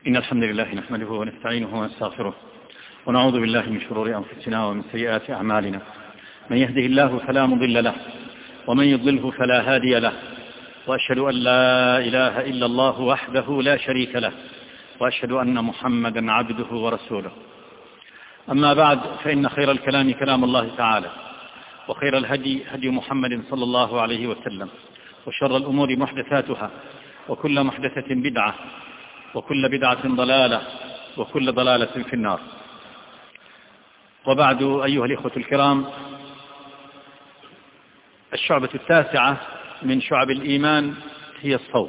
إن الحمد لله نحمده ونستعينه ونستغفره ونعوذ بالله من شرور أنفسنا ومن سيئات أعمالنا. من يهده الله فلا مضل له ومن يضلله فلا هادي له، وأشهد أن لا إله إلا الله وحده لا شريك له، وأشهد أن محمدا عبده ورسوله. أما بعد، فإن خير الكلام كلام الله تعالى، وخير الهدي هدي محمد صلى الله عليه وسلم، وشر الأمور محدثاتها، وكل محدثة بدعة، وكل بدعة ضلالة، وكل ضلالة في النار. وبعد، أيها الإخوة الكرام، الشعبة التاسعة من شعب الإيمان هي الصوم،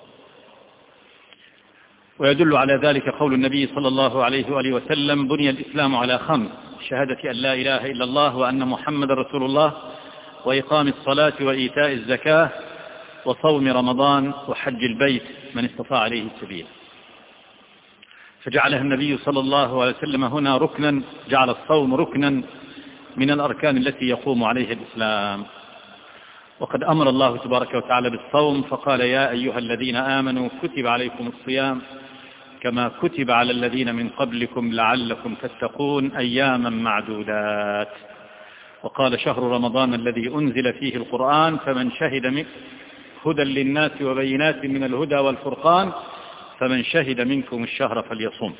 ويدل على ذلك قول النبي صلى الله عليه وآله وسلم: بني الإسلام على 5: شهادة أن لا إله إلا الله وأن محمد رسول الله، وإقام الصلاة وإيتاء الزكاة، وصوم رمضان، وحج البيت من استطاع عليه السبيل. فجعلها النبي صلى الله عليه وسلم هنا ركنا، جعل الصوم ركنا من الأركان التي يقوم عليها الإسلام. وقد أمر الله تبارك وتعالى بالصوم فقال: يا أيها الذين آمنوا كتب عليكم الصيام كما كتب على الذين من قبلكم لعلكم تتقون أياما معدودات. وقال: شهر رمضان الذي أنزل فيه القرآن فمن شهد منه هدى للناس وبينات من الهدى والفرقان فمن شهد منكم الشهر فليصم.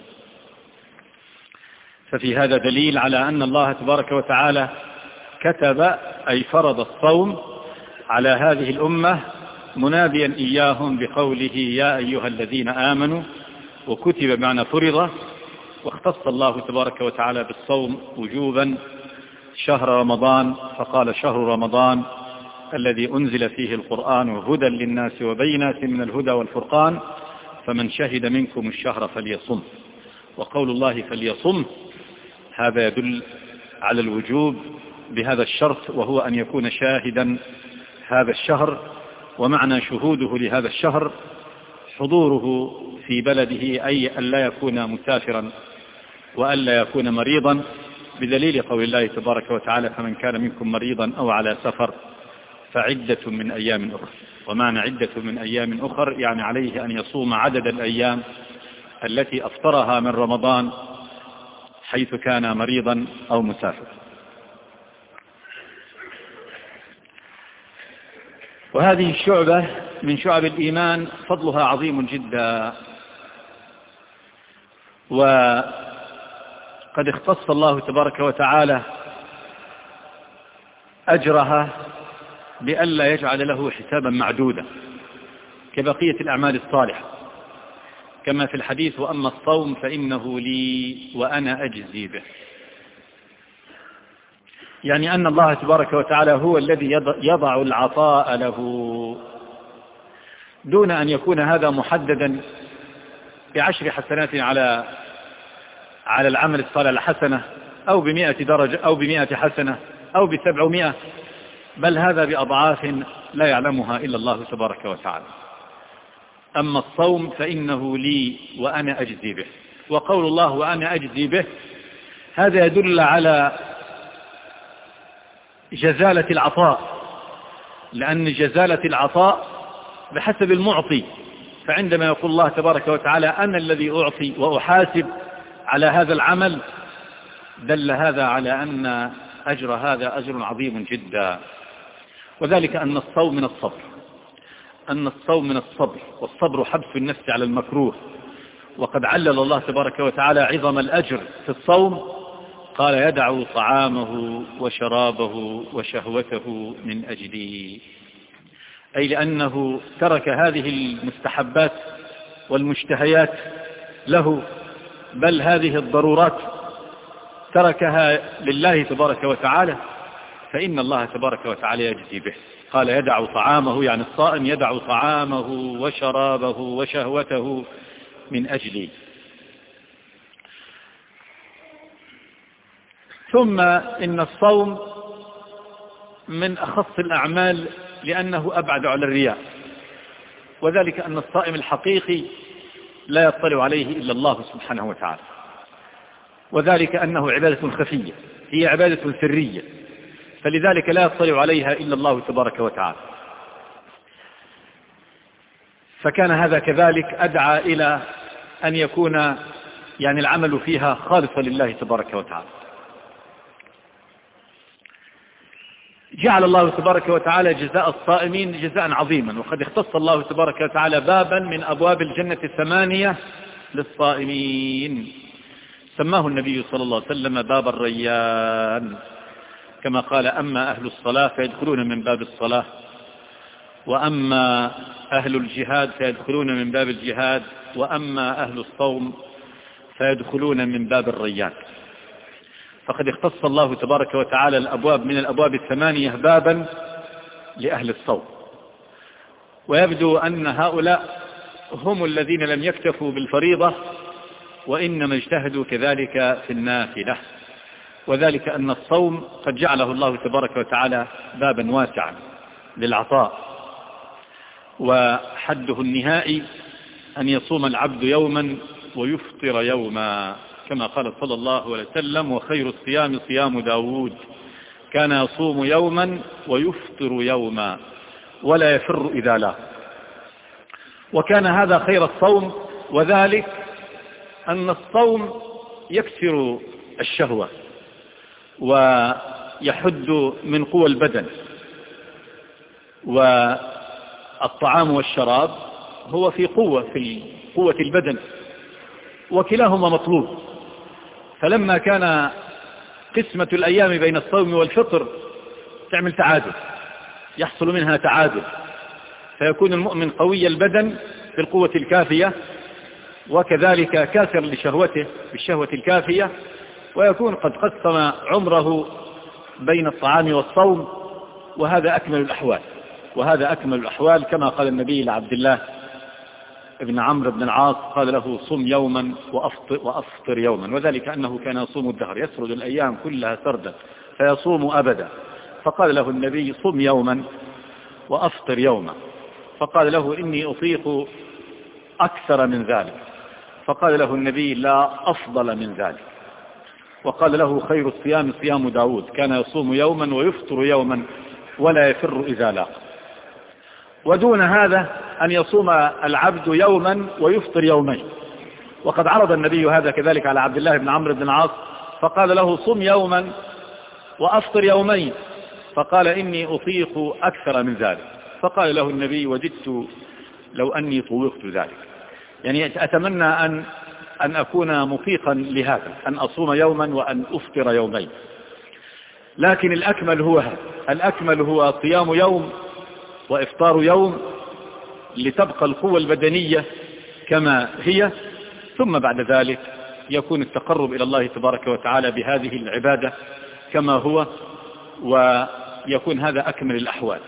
ففي هذا دليل على أن الله تبارك وتعالى كتب أي فرض الصوم على هذه الأمة، مناديا إياهم بقوله: يا أيها الذين آمنوا، وكتب بمعنى فرض، واختص الله تبارك وتعالى بالصوم وجوبا شهر رمضان، فقال: شهر رمضان الذي أنزل فيه القرآن هدى للناس وبينات من الهدى والفرقان فمن شهد منكم الشهر فليصم. وقول الله فليصم هذا يدل على الوجوب بهذا الشرط، وهو أن يكون شاهدا هذا الشهر. ومعنى شهوده لهذا الشهر حضوره في بلده، أي أن لا يكون مسافرا وأن لا يكون مريضا، بدليل قول الله تبارك وتعالى: فمن كان منكم مريضا أو على سفر فعدة من أيام أخر. ومعنى عدة من أيام أخر يعني عليه أن يصوم عدد الأيام التي أفطرها من رمضان حيث كان مريضا أو مسافر. وهذه الشعبة من شعب الإيمان فضلها عظيم جدا، وقد اختص الله تبارك وتعالى أجرها بألا يجعل له حسابا معدودا كبقية الأعمال الصالحة، كما في الحديث: وأما الصوم فإنه لي وأنا أجزي به. يعني أن الله تبارك وتعالى هو الذي يضع العطاء له دون أن يكون هذا محددا ب10 حسنات على العمل الصالح الحسنة، أو ب100 درجة، أو ب100 حسنة، أو ب700، بل هذا بأضعاف لا يعلمها إلا الله تبارك وتعالى. أما الصوم فإنه لي وأنا أجزي به. وقول الله وأنا أجزي به هذا يدل على جزالة العطاء، لأن جزالة العطاء بحسب المعطي. فعندما يقول الله تبارك وتعالى: أنا الذي أعطي وأحاسب على هذا العمل، دل هذا على أن أجر هذا أجر عظيم جدا. وذلك أن الصوم من الصبر، والصبر حبس النفس على المكروه. وقد علل الله تبارك وتعالى عظم الأجر في الصوم، قال: يدع طعامه وشرابه وشهوته من أجلي، أي لأنه ترك هذه المستحبات والمشتهيات له، بل هذه الضرورات تركها لله تبارك وتعالى، فإن الله تبارك وتعالى يجزي به. قال: يدع طعامه، يعني الصائم يدع طعامه وشرابه وشهوته من أجلي. ثم إن الصوم من أخص الأعمال لأنه أبعد على الرياء، وذلك أن الصائم الحقيقي لا يطلع عليه إلا الله سبحانه وتعالى، وذلك أنه عبادة خفية، هي عبادة سرية، فلذلك لا يطلع عليها إلا الله تبارك وتعالى. فكان هذا كذلك أدعى إلى أن يكون يعني العمل فيها خالصا لله تبارك وتعالى. جعل الله تبارك وتعالى جزاء الصائمين جزاء عظيما، وقد اختص الله تبارك وتعالى بابا من أبواب الجنة 8 للصائمين، سماه النبي صلى الله عليه وسلم باب الريان، كما قال: أما أهل الصلاة فيدخلون من باب الصلاة، وأما أهل الجهاد فيدخلون من باب الجهاد، وأما أهل الصوم فيدخلون من باب الريان. فقد اختص الله تبارك وتعالى الأبواب من الأبواب 8 بابا لأهل الصوم. ويبدو أن هؤلاء هم الذين لم يكتفوا بالفريضة، وإنما اجتهدوا كذلك في النافلة، وذلك أن الصوم قد جعله الله تبارك وتعالى بابا واسعا للعطاء، وحده النهائي أن يصوم العبد يوما ويفطر يوما، كما قال صلى الله عليه وسلم: وخير الصيام صيام داود كان يصوم يوما ويفطر يوما ولا يفر إذا لا. وكان هذا خير الصوم، وذلك أن الصوم يكسر الشهوة ويحد من قوى البدن، والطعام والشراب هو في قوة البدن، وكلاهما مطلوب. فلما كان قسمة الأيام بين الصوم والفطر تعمل تعادل، يحصل منها تعادل، فيكون المؤمن قوي البدن بالقوة الكافية، وكذلك كاثر لشهوته بالشهوة الكافية، ويكون قد قسم عمره بين الطعام والصوم، وهذا أكمل الأحوال، كما قال النبي لعبد الله ابن عمرو بن العاص، قال له: صم يوما وأفطر يوما، وذلك أنه كان يصوم الدهر، يسرد الأيام كلها سردا فيصوم أبدا. فقال له النبي: صم يوما وأفطر يوما. فقال له: إني أطيق أكثر من ذلك. فقال له النبي: لا أفضل من ذلك. وقال له: خير الصيام صيام داود كان يصوم يوما ويفطر يوما ولا يفر إذا لاق. ودون هذا أن يصوم العبد يوما ويفطر يومين. وقد عرض النبي هذا كذلك على عبد الله بن عمرو بن العاص، فقال له: صم يوما وأفطر يومين. فقال: إني أطيق أكثر من ذلك. فقال له النبي: وجدت لو أني طوقت ذلك، يعني أتمنى أن أكون مطيقا لهذا، أن أصوم يوما وأن أفطر يومين. لكن الأكمل هو صيام يوم وإفطار يوم، لتبقى القوة البدنية كما هي، ثم بعد ذلك يكون التقرب إلى الله تبارك وتعالى بهذه العبادة كما هو، ويكون هذا أكمل الأحوال.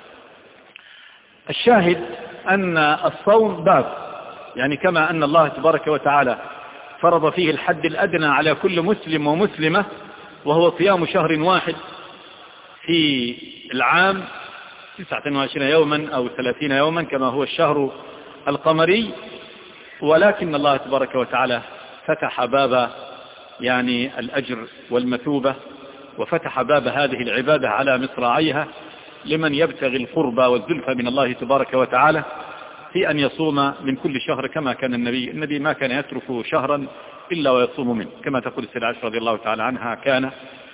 الشاهد أن الصوم باب، يعني كما أن الله تبارك وتعالى فرض فيه الحد الأدنى على كل مسلم ومسلمة، وهو صيام شهر واحد في العام 29 يوما أو 30 يوما كما هو الشهر القمري، ولكن الله تبارك وتعالى فتح باب يعني الأجر والمثوبة، وفتح باب هذه العبادة على مصراعيها لمن يبتغي القربى والزلفى من الله تبارك وتعالى، في أن يصوم من كل شهر كما كان النبي ما كان يترك شهرا إلا ويصوم منه، كما تقول السيدة عائشة رضي الله تعالى عنها: كان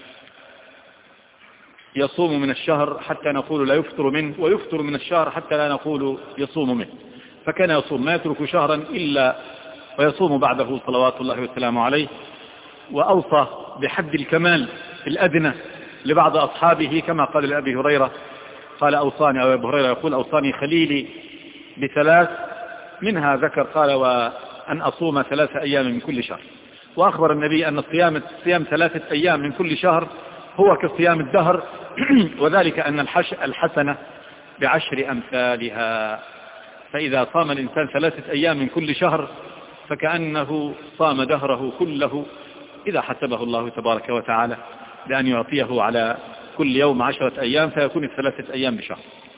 يصوم من الشهر حتى نقول لا يفطر منه، ويفطر من الشهر حتى لا نقول يصوم منه. فكان يصوم ما يترك شهرا إلا ويصوم بعده صلوات الله وسلامه عليه. وأوصى بحد الكمال الأدنى لبعض أصحابه، كما قال لأبي هريرة، قال: أوصاني، أو أبي هريرة يقول: أوصاني خليلي ب3، منها ذكر قال: وأن أصوم 3 أيام من كل شهر. وأخبر النبي أن صيام 3 أيام من كل شهر هو كصيام الدهر، وذلك أن الحسنة ب10 أمثالها. فإذا صام الإنسان 3 أيام من كل شهر فكأنه صام دهره كله، إذا حسبه الله تبارك وتعالى بأن يعطيه على كل يوم 10 أيام، فيكون 3 أيام بشهر.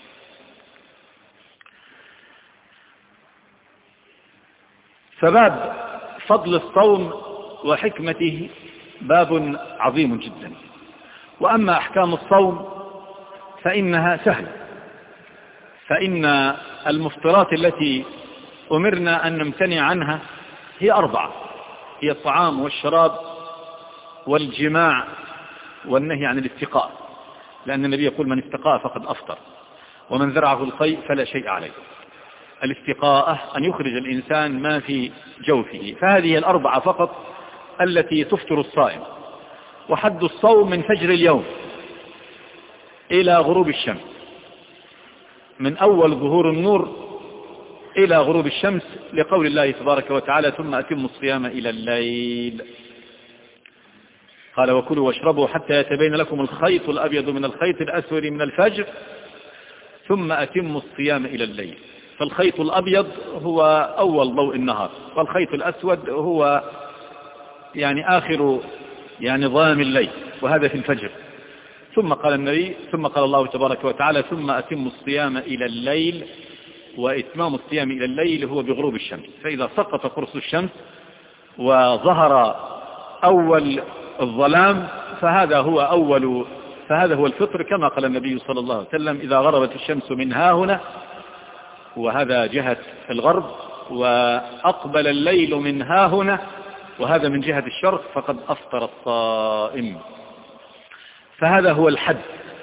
فباب فضل الصوم وحكمته باب عظيم جدا. وأما أحكام الصوم فإنها سهلة، فإن المفطرات التي أمرنا أن نمتنع عنها هي 4: هي الطعام والشراب والجماع والنهي عن الاستقاء، لأن النبي يقول من استقاء فقد أفطر، ومن ذرعه القيء فلا شيء عليه. الاستقاءة أن يخرج الإنسان ما في جوفه، فهذه 4 فقط التي تفطر الصائم. وحد الصوم من فجر اليوم إلى غروب الشمس، من أول ظهور النور إلى غروب الشمس، لقول الله تبارك وتعالى ثم أتموا الصيام إلى الليل. قال وكلوا واشربوا حتى يتبين لكم الخيط الأبيض من الخيط الأسود من الفجر ثم أتموا الصيام إلى الليل. فالخيط الأبيض هو أول ضوء النهار، والخيط الأسود هو آخر ظلام الليل، وهذا في الفجر. ثم قال النبي، ثم قال الله تبارك وتعالى ثم أتموا الصيام إلى الليل، وإتمام الصيام إلى الليل هو بغروب الشمس. فإذا سقط قرص الشمس وظهر أول الظلام فهذا هو الفطر، كما قال النبي صلى الله عليه وسلم إذا غربت الشمس من هاهنا، وهذا جهة الغرب، وأقبل الليل من هاهنا، وهذا من جهة الشرق، فقد أفطر الصائم. فهذا هو الحد.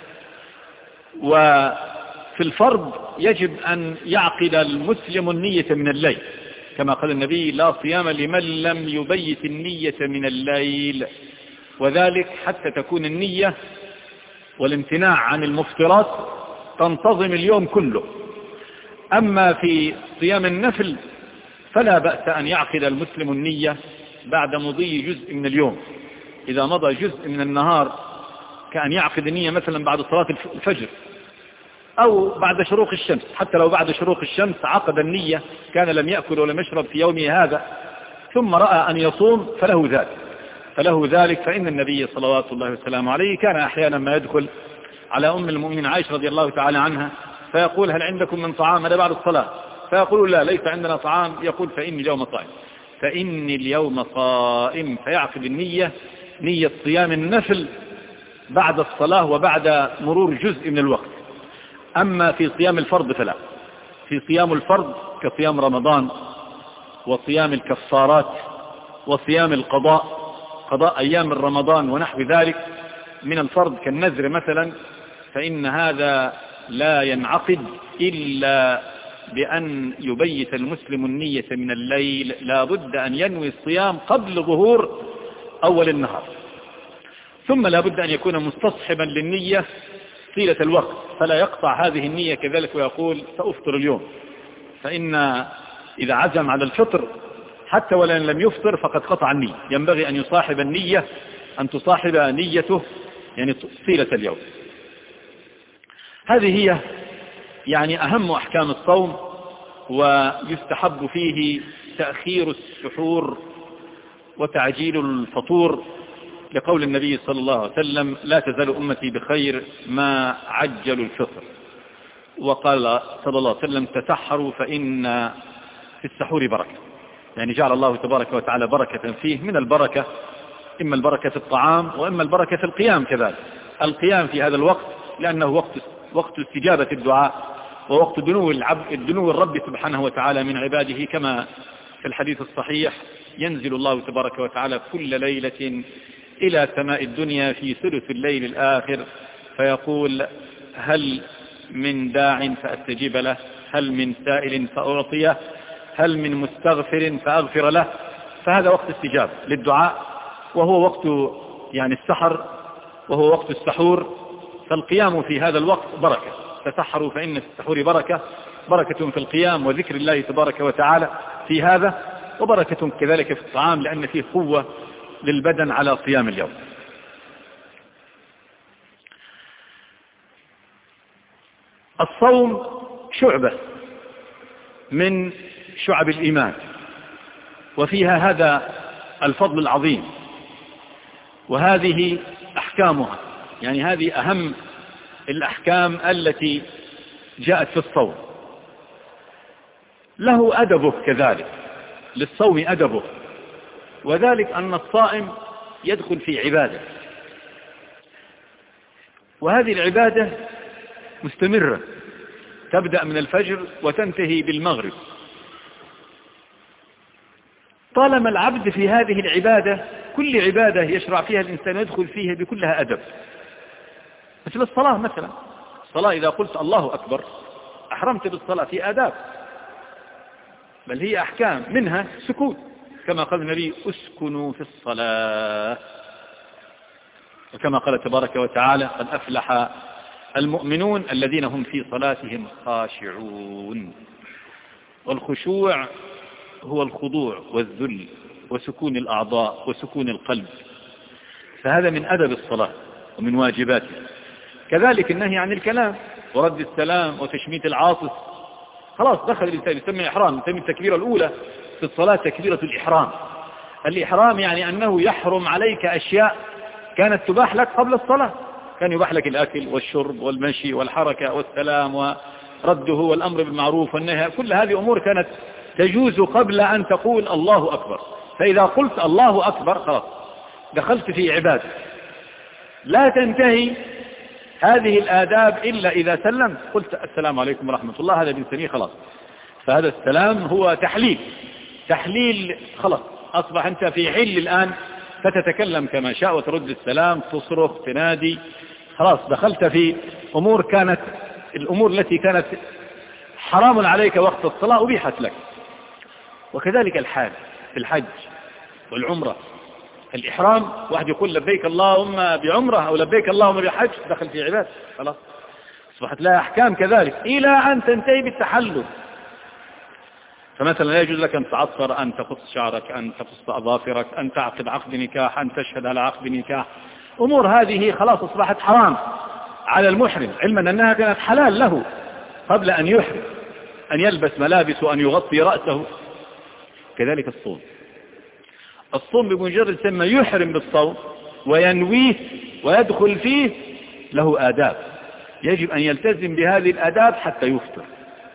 وفي الفرض يجب أن يعقد المسلم النية من الليل، كما قال النبي لا صيام لمن لم يبيت النية من الليل، وذلك حتى تكون النية والامتناع عن المفطرات تنتظم اليوم كله. أما في صيام النفل فلا بأس أن يعقد المسلم النية بعد مضي جزء من اليوم. إذا مضى جزء من النهار كأن يعقد النية مثلا بعد صلاة الفجر أو بعد شروق الشمس، حتى لو بعد شروق الشمس عقد النية، كان لم يأكل ولم يشرب في يومه هذا ثم رأى أن يصوم فله ذلك. فإن النبي صلوات الله وسلامه عليه كان أحيانا ما يدخل على أم المؤمنين عائشة رضي الله تعالى عنها فيقول هل عندكم من طعام؟ هذا بعد الصلاة، فيقول لا ليس عندنا طعام، يقول فإني اليوم صائم، فيعقد نية صيام النفل بعد الصلاة وبعد مرور جزء من الوقت. أما في صيام الفرض فلا. في صيام الفرض كصيام رمضان وصيام الكفارات وصيام قضاء أيام رمضان ونحو ذلك من الفرض كالنذر مثلا، فإن هذا لا ينعقد إلا بأن يبيت المسلم النية من الليل. لا بد أن ينوي الصيام قبل ظهور أول النهار، ثم لا بد أن يكون مستصحبا للنية طيلة الوقت، فلا يقطع هذه النية كذلك ويقول سأفطر اليوم. فإن إذا عزم على الفطر حتى ولن لم يفطر فقد قطع النية. ينبغي أن يصاحب النية، أن تصاحب نيته طيلة اليوم. هذه هي أهم أحكام الصوم. ويستحب فيه تأخير السحور وتعجيل الفطور، لقول النبي صلى الله عليه وسلم لا تزال أمتي بخير ما عجلوا الفطر. وقال صلى الله عليه وسلم تسحروا فإن في السحور بركة، جعل الله تبارك وتعالى بركة فيه. من البركة إما البركة في الطعام وإما البركة في القيام كذلك. القيام في هذا الوقت لأنه وقت استجابة الدعاء، ووقت دنو الرب سبحانه وتعالى من عباده، كما في الحديث الصحيح ينزل الله تبارك وتعالى كل ليلة إلى سماء الدنيا في ثلث الليل الآخر فيقول هل من داع فأستجيب له، هل من سائل فأعطيه، هل من مستغفر فأغفر له. فهذا وقت استجابة للدعاء، وهو وقت السحر، وهو وقت السحور. فالقيام في هذا الوقت بركة. تسحروا فإن في السحور بركة في القيام وذكر الله تبارك وتعالى في هذا، وبركة كذلك في الطعام لأن فيه قوة للبدن على صيام اليوم. الصوم شعبة من شعب الإيمان، وفيها هذا الفضل العظيم، وهذه أحكامها. هذه أهم الأحكام التي جاءت في الصوم. له أدبه كذلك، للصوم أدبه، وذلك أن الصائم يدخل في عبادة، وهذه العبادة مستمرة تبدأ من الفجر وتنتهي بالمغرب. طالما العبد في هذه العبادة، كل عبادة يشرع فيها الإنسان يدخل فيها بكلها أدب، مثل الصلاة مثلا. الصلاة إذا قلت الله أكبر أحرمت بالصلاة في آداب، بل هي أحكام، منها سكون، كما قال النبي اسكنوا في الصلاة، وكما قال تبارك وتعالى قد أفلح المؤمنون الذين هم في صلاتهم خاشعون. والخشوع هو الخضوع والذل وسكون الأعضاء وسكون القلب، فهذا من أدب الصلاة ومن واجباته. كذلك النهي عن الكلام ورد السلام وتشميت العاطس. خلاص دخل الإنسان يسمى إحرام، يسمى التكبيرة الأولى في الصلاة تكبيرة الإحرام. الإحرام يعني أنه يحرم عليك أشياء كانت تباح لك قبل الصلاة، كان يباح لك الأكل والشرب والمشي والحركة والسلام ورده والأمر بالمعروف والنهي، كل هذه أمور كانت تجوز قبل أن تقول الله أكبر. فإذا قلت الله أكبر خلاص دخلت في عبادة. لا تنتهي هذه الآداب إلا إذا سلمت، قلت السلام عليكم ورحمة الله، هذا بنسميه خلاص. فهذا السلام هو تحليل خلاص، أصبح أنت في حل الآن، فتتكلم كما شاء وترد السلام، تصرخ، تنادي، خلاص دخلت في أمور كانت، الأمور التي كانت حرام عليك وقت الصلاة أبيحت لك. وكذلك الحاج في الحج والعمرة. الإحرام واحد يقول لبيك اللهم بعمرة أو لبيك اللهم بحج، دخل في عبادة خلاص، أصبحت لها أحكام كذلك إلى أن تنتهي بالتحلل. فمثلا لا يجوز لك أن تعطر، أن تقص شعرك، أن تقص أظافرك، أن تعقد عقد نكاح، أن تشهد على عقد نكاح. أمور هذه خلاص أصبحت حرام على المحرم، علما أنها كانت حلال له قبل أن يحرم، أن يلبس ملابس وأن يغطي رأسه. كذلك الصوم بمجرد سمى يحرم بالصوم وينويه ويدخل فيه له آداب، يجب أن يلتزم بهذه الآداب حتى يفطر.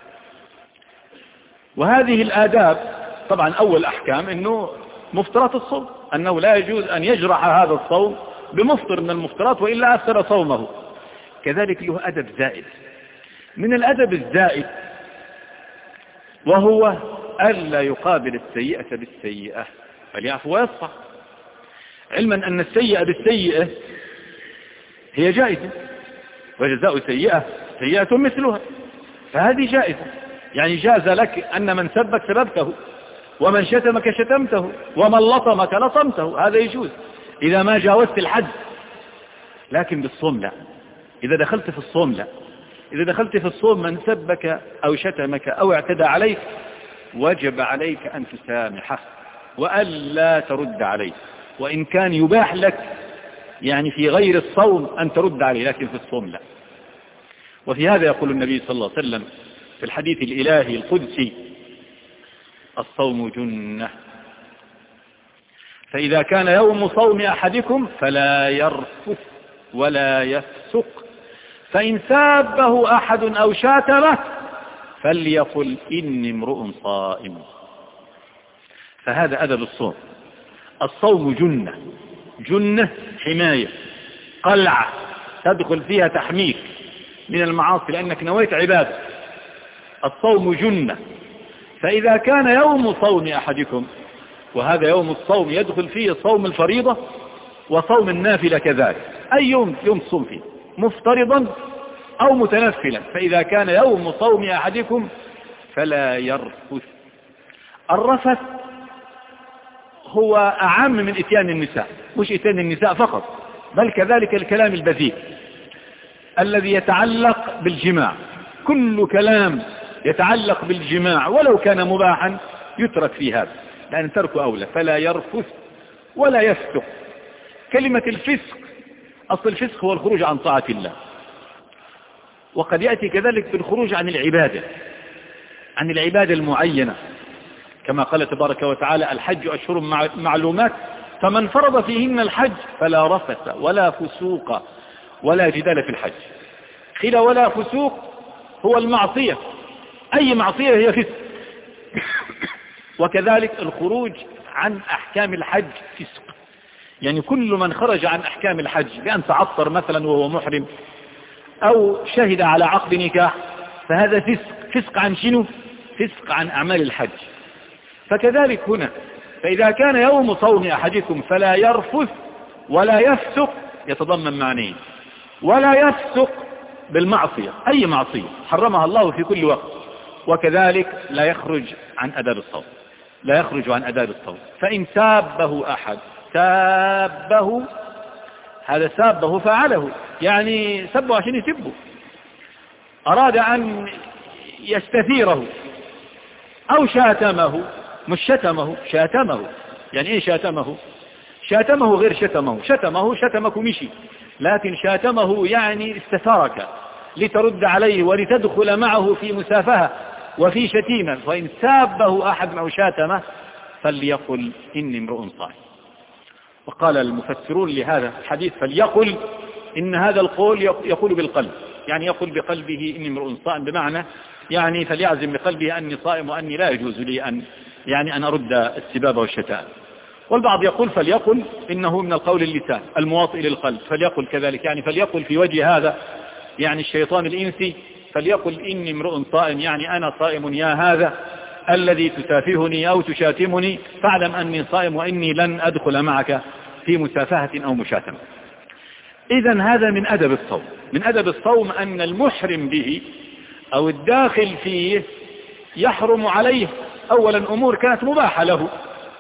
وهذه الآداب طبعا أول أحكام أنه مفطرات الصوم، أنه لا يجوز أن يجرح هذا الصوم بمفطر من المفطرات وإلا أفسر صومه. كذلك له أدب زائد، من الأدب الزائد وهو ألا يقابل السيئة بالسيئة، فليعفو ويصفح، علما أن السيئة بالسيئة هي جائزة، وجزاء سيئة سيئة مثلها، فهذه جائزة. يعني جاز لك أن من سبك سببته، ومن شتمك شتمته، ومن لطمك لطمته، هذا يجوز إذا ما جاوزت الحد. لكن بالصوم لا، إذا دخلت في الصوم لا، إذا دخلت في الصوم من سبك أو شتمك أو اعتدى عليك وجب عليك أن تسامحه وألا ترد عليه، وإن كان يباح لك يعني في غير الصوم أن ترد عليه، لكن في الصوم لا. وفي هذا يقول النبي صلى الله عليه وسلم في الحديث الإلهي القدسي: الصوم جنة، فإذا كان يوم صوم أحدكم فلا يرفث ولا يفسق، فإن سابه أحد أو شاتمه فليقل إني امرؤ صائم. فهذا أدب الصوم. الصوم جنة حماية، قلعة تدخل فيها تحميك من المعاصي لأنك نويت عبادة. الصوم جنة، فإذا كان يوم صوم أحدكم، وهذا يوم الصوم يدخل فيه صوم الفريضة وصوم النافلة كذلك، أي يوم تصوم فيه مفترضا أو متنفلا، فإذا كان يوم صوم أحدكم فلا يرفث. الرفث هو أعم من إتيان النساء، مش إتيان النساء فقط، بل كذلك الكلام البذيء الذي يتعلق بالجماع. كل كلام يتعلق بالجماع ولو كان مباحا يترك في هذا، لأن ترك أولى. فلا يرفث ولا يفسق. كلمة الفسق، أصل الفسق هو الخروج عن طاعة الله، وقد يأتي كذلك بالخروج عن العبادة المعينة، كما قال تبارك وتعالى: الحج أشهر معلومات، فمن فرض فيهن الحج فلا رفث ولا فسوق ولا جدال في الحج. قيل ولا فسوق هو المعصية، أي معصية هي فسق. وكذلك الخروج عن أحكام الحج فسق، يعني كل من خرج عن أحكام الحج بأن تعطر مثلا وهو محرم أو شهد على عقد نكاح فهذا فسق. فسق عن شنو؟ فسق عن أعمال الحج. فكذلك هنا فإذا كان يوم صوم أحدكم فلا يرفث ولا يفسق يتضمن معنيين: ولا يفسق بالمعصية، أي معصية حرمها الله في كل وقت، وكذلك لا يخرج عن أداب الصوم، لا يخرج عن أداب الصوم. فإن سابه أحد، سابه، هذا سابه فعله، يعني سبه عشان يسبه، أراد أن يستثيره، أو شاتمه، مش شتمه، شاتمه. يعني إيه شاتمه؟ شاتمه غير شتمه، شتمك مشي، لكن شاتمه يعني استثارك لترد عليه ولتدخل معه في مسافهة وفي شتيمة. فإن سابه أحد أو شاتمه فليقل إني امرؤ صائم. وقال المفسرون لهذا الحديث فليقل إن هذا القول يقول بالقلب، يعني يقول بقلبه إني امرؤ صائم، بمعنى يعني فليعزم بقلبه أني صائم وأني لا يجوز لي أن أرد السباب والشتائم. والبعض يقول فليقل إنه من القول اللسان المواطئ للقلب، فليقل كذلك، يعني فليقل في وجه هذا يعني الشيطان الإنسي، فليقل إني امرؤ صائم، يعني أنا صائم يا هذا الذي تسافهني أو تشاتمني، فاعلم أني صائم وإني لن أدخل معك في مسافهة أو مشاتمة. إذن هذا من أدب الصوم. من أدب الصوم أن المحرم به أو الداخل فيه يحرم عليه أولا أمور كانت مباحة له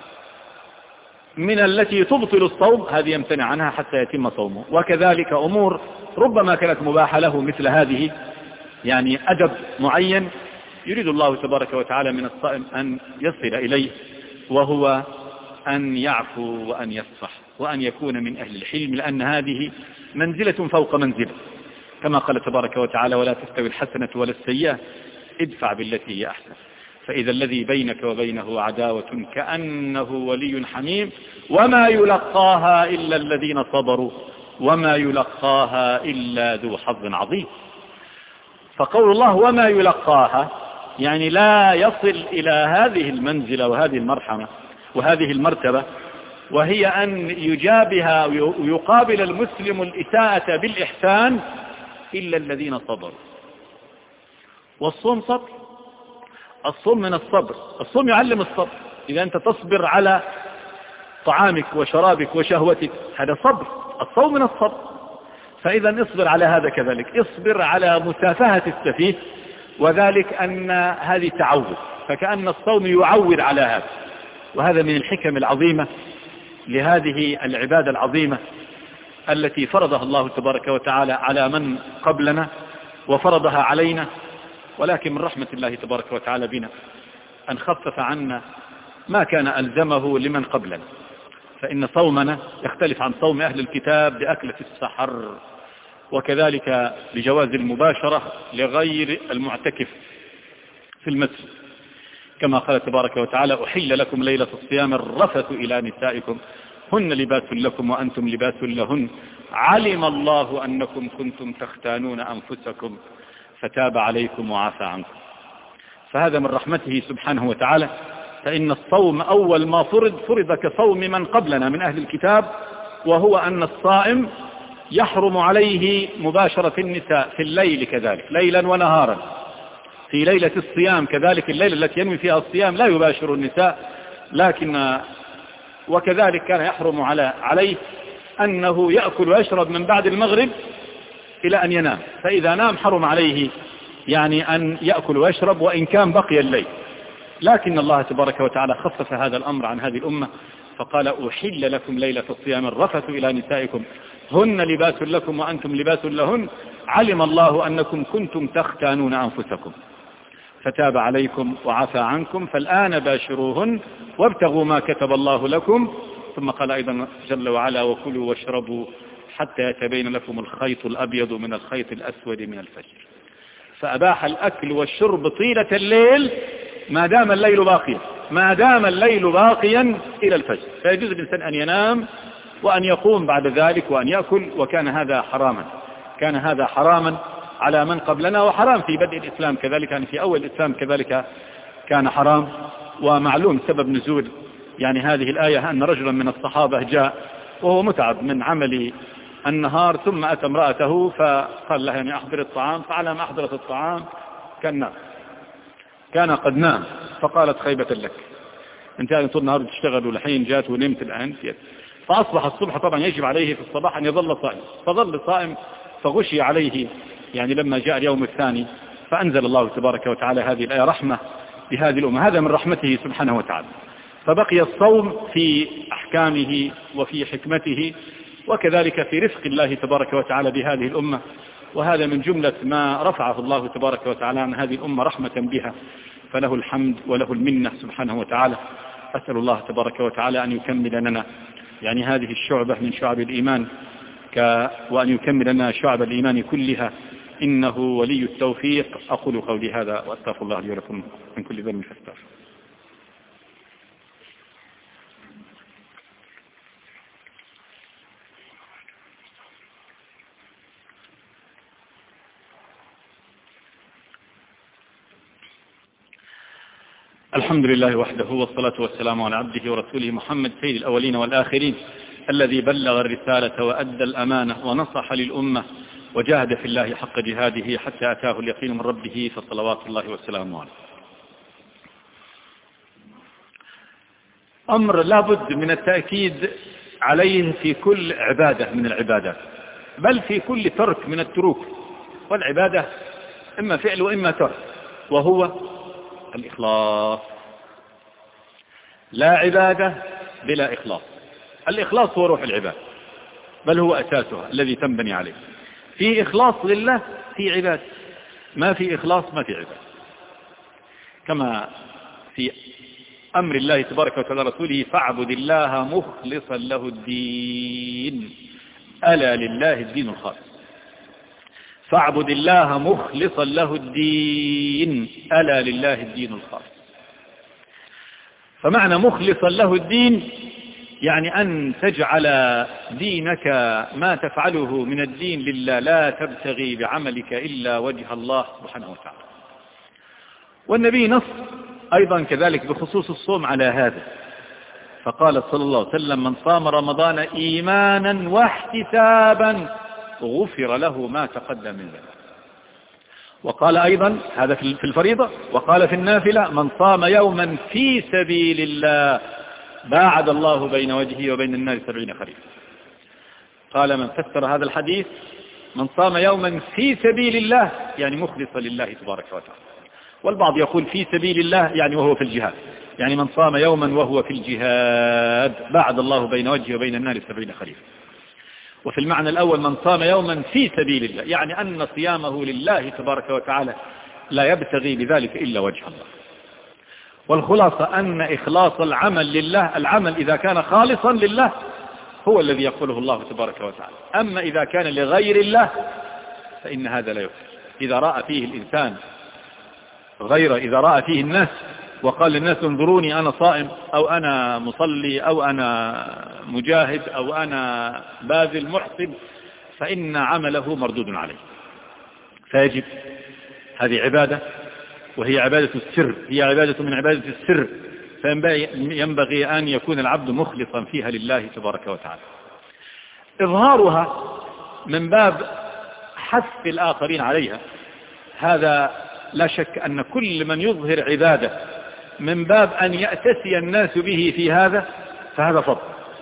من التي تبطل الصوم، هذه يمتنع عنها حتى يتم صومه، وكذلك أمور ربما كانت مباحة له مثل هذه، يعني أدب معين يريد الله تبارك وتعالى من الصائم أن يصل إليه، وهو أن يعفو وأن يصفح وأن يكون من أهل الحلم، لأن هذه منزلة فوق منزلة، كما قال تبارك وتعالى ولا تستوي الحسنة ولا السيئة ادفع بالتي هي أحسن فإذا الذي بينك وبينه عداوة كأنه ولي حميم وما يلقاها إلا الذين صبروا وما يلقاها إلا ذو حظ عظيم. فقول الله وما يلقاها يعني لا يصل إلى هذه المنزلة وهذه المرحلة وهذه المرتبة، وهي أن يجابها ويقابل المسلم الإساءة بالإحسان إلا الذين صبروا. والصوم صبر، الصوم من الصبر، الصوم يعلم الصبر. إذا أنت تصبر على طعامك وشرابك وشهوتك هذا صبر، الصوم من الصبر. فإذا اصبر على هذا كذلك، اصبر على مسافهة السفيه، وذلك أن هذه تعود، فكأن الصوم يعود على هذا. وهذا من الحكم العظيمة لهذه العبادة العظيمة التي فرضها الله تبارك وتعالى على من قبلنا وفرضها علينا، ولكن من رحمة الله تبارك وتعالى بنا أن خفف عنا ما كان ألزمه لمن قبلنا. فإن صومنا يختلف عن صوم أهل الكتاب بأكلة السحر، وكذلك بجواز المباشرة لغير المعتكف في المسجد، كما قال تبارك وتعالى أحل لكم ليلة الصيام الرفث إلى نسائكم هن لباس لكم وأنتم لباس لهن علم الله أنكم كنتم تختانون أنفسكم فتاب عليكم وعفى عنكم. فهذا من رحمته سبحانه وتعالى. فإن الصوم أول ما فرض كصوم من قبلنا من أهل الكتاب، وهو أن الصائم يحرم عليه مباشرة النساء في الليل كذلك ليلا ونهارا. في ليلة الصيام كذلك الليلة التي ينوي فيها الصيام لا يباشر النساء، لكن وكذلك كان يحرم عليه أنه يأكل ويشرب من بعد المغرب إلى أن ينام، فإذا نام حرم عليه يعني أن يأكل ويشرب وإن كان بقي الليل. لكن الله تبارك وتعالى خفف هذا الأمر عن هذه الأمة فقال أحل لكم ليلة الصيام الرفث إلى نسائكم هن لباس لكم وأنتم لباس لهن علم الله أنكم كنتم تختانون أنفسكم فتاب عليكم وعفى عنكم فالآن باشروهن وابتغوا ما كتب الله لكم. ثم قال أيضا جل وعلا وكلوا واشربوا حتى يتبين لكم الخيط الأبيض من الخيط الأسود من الفجر. فأباح الأكل والشرب طيلة الليل ما دام الليل باقيا، ما دام الليل باقيا إلى الفجر، فيجوز الإنسان أن ينام وأن يقوم بعد ذلك وأن يأكل، وكان هذا حراما، كان هذا حراما على من قبلنا، وحرام في بدء الإسلام كذلك، يعني في أول الإسلام كذلك كان حرام. ومعلوم سبب نزول يعني هذه الآية أن رجلا من الصحابة جاء وهو متعب من عمل النهار، ثم أتى امرأته فقال لها يعني أحضر الطعام، فعلى ما أحضرت الطعام كان قد نام، فقالت خيبة لك، انت يعني طول النهار بتشتغل ولحين جات ونمت الآن، فأصبح الصبح طبعا يجب عليه في الصباح أن يظل صائم، فظل صائم فغشي عليه يعني لما جاء اليوم الثاني، فأنزل الله تبارك وتعالى هذه الآية رحمة بهذه الأمة، هذا من رحمته سبحانه وتعالى. فبقي الصوم في أحكامه وفي حكمته، وكذلك في رفق الله تبارك وتعالى بهذه الأمة، وهذا من جملة ما رفعه الله تبارك وتعالى عن هذه الأمة رحمة بها، فله الحمد وله المنة سبحانه وتعالى. أسأل الله تبارك وتعالى أن يكمل لنا يعني هذه الشعبة من شعب الإيمان، وأن يكمل لنا شعب الإيمان كلها، إنه ولي التوفيق. أقول قولي هذا وأستغفر الله لي ولكم من كل ذنب فاستغفر. الحمد لله وحده، والصلاة والسلام على عبده ورسوله محمد سيد الأولين والآخرين، الذي بلغ الرسالة وأدى الأمانة ونصح للأمة وجاهد في الله حق جهاده حتى أتاه اليقين من ربه، فصلوات الله وسلامه عليه. أمر لابد من التأكيد عليه في كل عبادة من العبادات، بل في كل ترك من التروك، والعبادة إما فعل وإما ترك، وهو الإخلاص. لا عبادة بلا إخلاص. الإخلاص هو روح العبادة، بل هو أساسها الذي تنبني عليه. في إخلاص لله في عبادة، ما في إخلاص ما في عبادة، كما في أمر الله تبارك وتعالى رسوله: فاعبد الله مخلصا له الدين، ألا لله الدين الخالص. فاعبد الله مخلصا له الدين، ألا لله الدين الخالص. فمعنى مخلصا له الدين يعني أن تجعل دينك ما تفعله من الدين لله، لا تبتغي بعملك إلا وجه الله سبحانه وتعالى. والنبي نص أيضا كذلك بخصوص الصوم على هذا، فقال صلى الله عليه وسلم: من صام رمضان إيمانا واحتسابا غفر له ما تقدم من ذنبه. وقال أيضا هذا في الفريضة، وقال في النافلة: من صام يوما في سبيل الله باعد الله بين وجهه وبين النار 70 خريفا. قال من فسر هذا الحديث: من صام يوما في سبيل الله يعني مخلصا لله تبارك وتعالى. والبعض يقول في سبيل الله يعني وهو في الجهاد، يعني من صام يوما وهو في الجهاد باعد الله بين وجهه وبين النار 70 خريفا. وفي المعنى الأول من صام يوما في سبيل الله يعني أن صيامه لله تبارك وتعالى لا يبتغي بذلك إلا وجه الله. والخلاصة أن إخلاص العمل لله، العمل إذا كان خالصا لله هو الذي يقبله الله تبارك وتعالى. أما إذا كان لغير الله فإن هذا لا يكفي. إذا رأى فيه الإنسان إذا رأى فيه الناس وقال للناس: انظروني أنا صائم، أو أنا مصلي، أو أنا مجاهد، أو أنا باذل محسن، فإن عمله مردود عليه. فيجب، هذه عبادة وهي عبادة السر، هي عبادة من عبادة السر، فينبغي أن يكون العبد مخلصا فيها لله تبارك وتعالى. إظهارها من باب حث الآخرين عليها، هذا لا شك أن كل من يظهر عبادة من باب أن يأتسي الناس به في هذا فهذا فضل،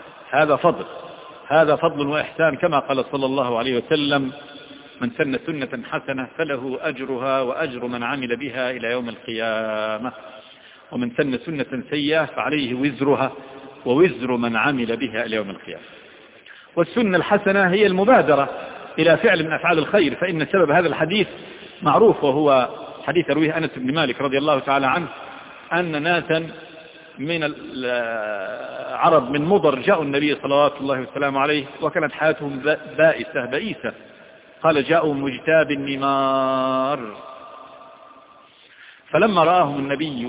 هذا فضل وإحسان، كما قال صلى الله عليه وسلم: من سن سنة حسنة فله أجرها وأجر من عمل بها إلى يوم القيامة، ومن سن سنة سيئة فعليه وزرها ووزر من عمل بها إلى يوم القيامة. والسنة الحسنة هي المبادرة إلى فعل من أفعال الخير، فإن سبب هذا الحديث معروف، وهو حديث رويه أنس بن مالك رضي الله تعالى عنه أن ناسا من العرب من مضر جاءوا النبي صلى الله وسلم عليه، وكانت حياتهم بائسة. قال: جاءوا مجتاب النمار، فلما رآهم النبي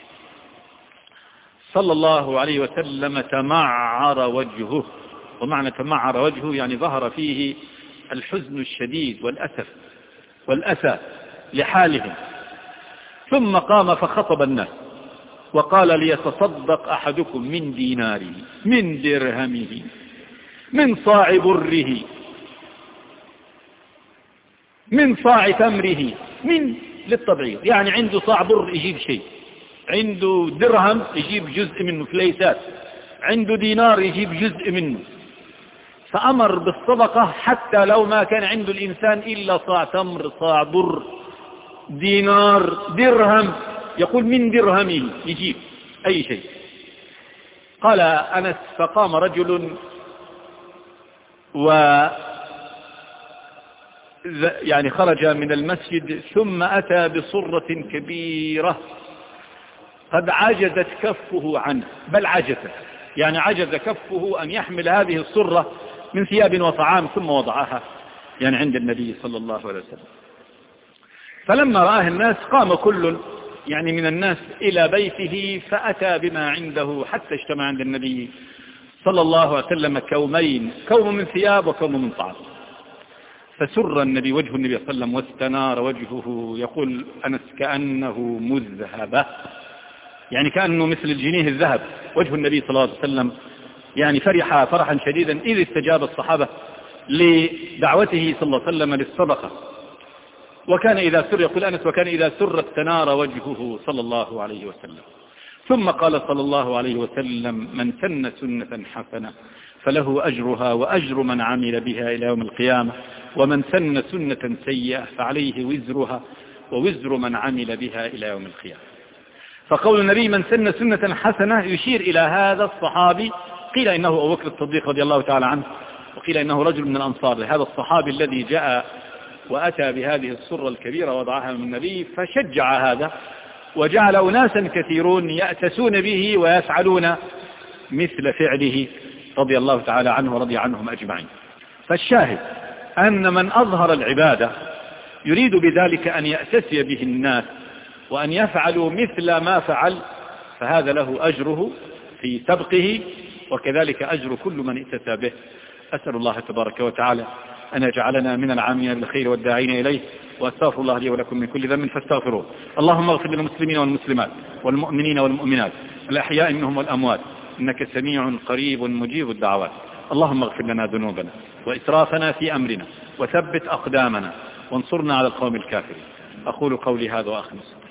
صلى الله عليه وسلم تمعر وجهه. ومعنى تمعر وجهه يعني ظهر فيه الحزن الشديد والأسى لحالهم. ثم قام فخطب الناس وقال: ليتصدق أحدكم من ديناره، من درهمه، من صاع بره، من صاع تمره، من للتبعيض، يعني عنده صاع بر يجيب شيء، عنده درهم يجيب جزء منه فليسات، عنده دينار يجيب جزء منه. فأمر بالصدقة حتى لو ما كان عنده الإنسان إلا صاع تمر، صاع بر، دينار، درهم، يقول من درهمه يجيب أي شيء. قال أنس: فقام رجل يعني خرج من المسجد ثم أتى بصرة كبيرة قد عجزت كفه عنه، بل عجزت، يعني عجز كفه أن يحمل هذه الصرة من ثياب وطعام، ثم وضعها يعني عند النبي صلى الله عليه وسلم. فلما رآه الناس قام كل يعني من الناس إلى بيته فأتى بما عنده حتى اجتمع عند النبي صلى الله عليه وسلم كومين، كوم من ثياب وكوم من طعام. فسر النبي وجه النبي صلى الله عليه وسلم واستنار وجهه، يقول أنس: كأنه مذهبة، يعني كأنه مثل الجنيه الذهب وجه النبي صلى الله عليه وسلم. يعني فرح فرحا شديدا إذ استجاب الصحابة لدعوته صلى الله عليه وسلم للصدقة. وكان إذا سر، يقول أنس: وكان إذا سر استنار وجهه صلى الله عليه وسلم. ثم قال صلى الله عليه وسلم: من سن سنة حسنة فله أجرها وأجر من عمل بها إلى يوم القيامة، ومن سن سنة سيئة فعليه وزرها ووزر من عمل بها إلى يوم القيامة. فقول النبي من سن سنة حسنة يشير إلى هذا الصحابي، قيل إنه أبو بكر الصديق رضي الله تعالى عنه، وقيل إنه رجل من الأنصار، هذا الصحابي الذي جاء وأتى بهذه الصرة الكبيرة وضعها من النبي، فشجع هذا وجعل أناسا كثيرون يأتسون به ويفعلون مثل فعله رضي الله تعالى عنه ورضي عنهم أجمعين. فالشاهد أن من أظهر العبادة يريد بذلك أن يأتسي به الناس وأن يفعلوا مثل ما فعل، فهذا له أجره في سبقه وكذلك أجر كل من ائتسى به. أسأل الله تبارك وتعالى أن يجعلنا من العاملين بالخير والداعين إليه، وأستغفر الله لي ولكم من كل ذنب فاستغفروه. اللهم اغفر للمسلمين والمسلمات والمؤمنين والمؤمنات الأحياء منهم والأموات، إنك سميع قريب مجيب الدعوات. اللهم اغفر لنا ذنوبنا وإسرافنا في أمرنا وثبت أقدامنا وانصرنا على القوم الكافرين. أقول قولي هذا وأخلص.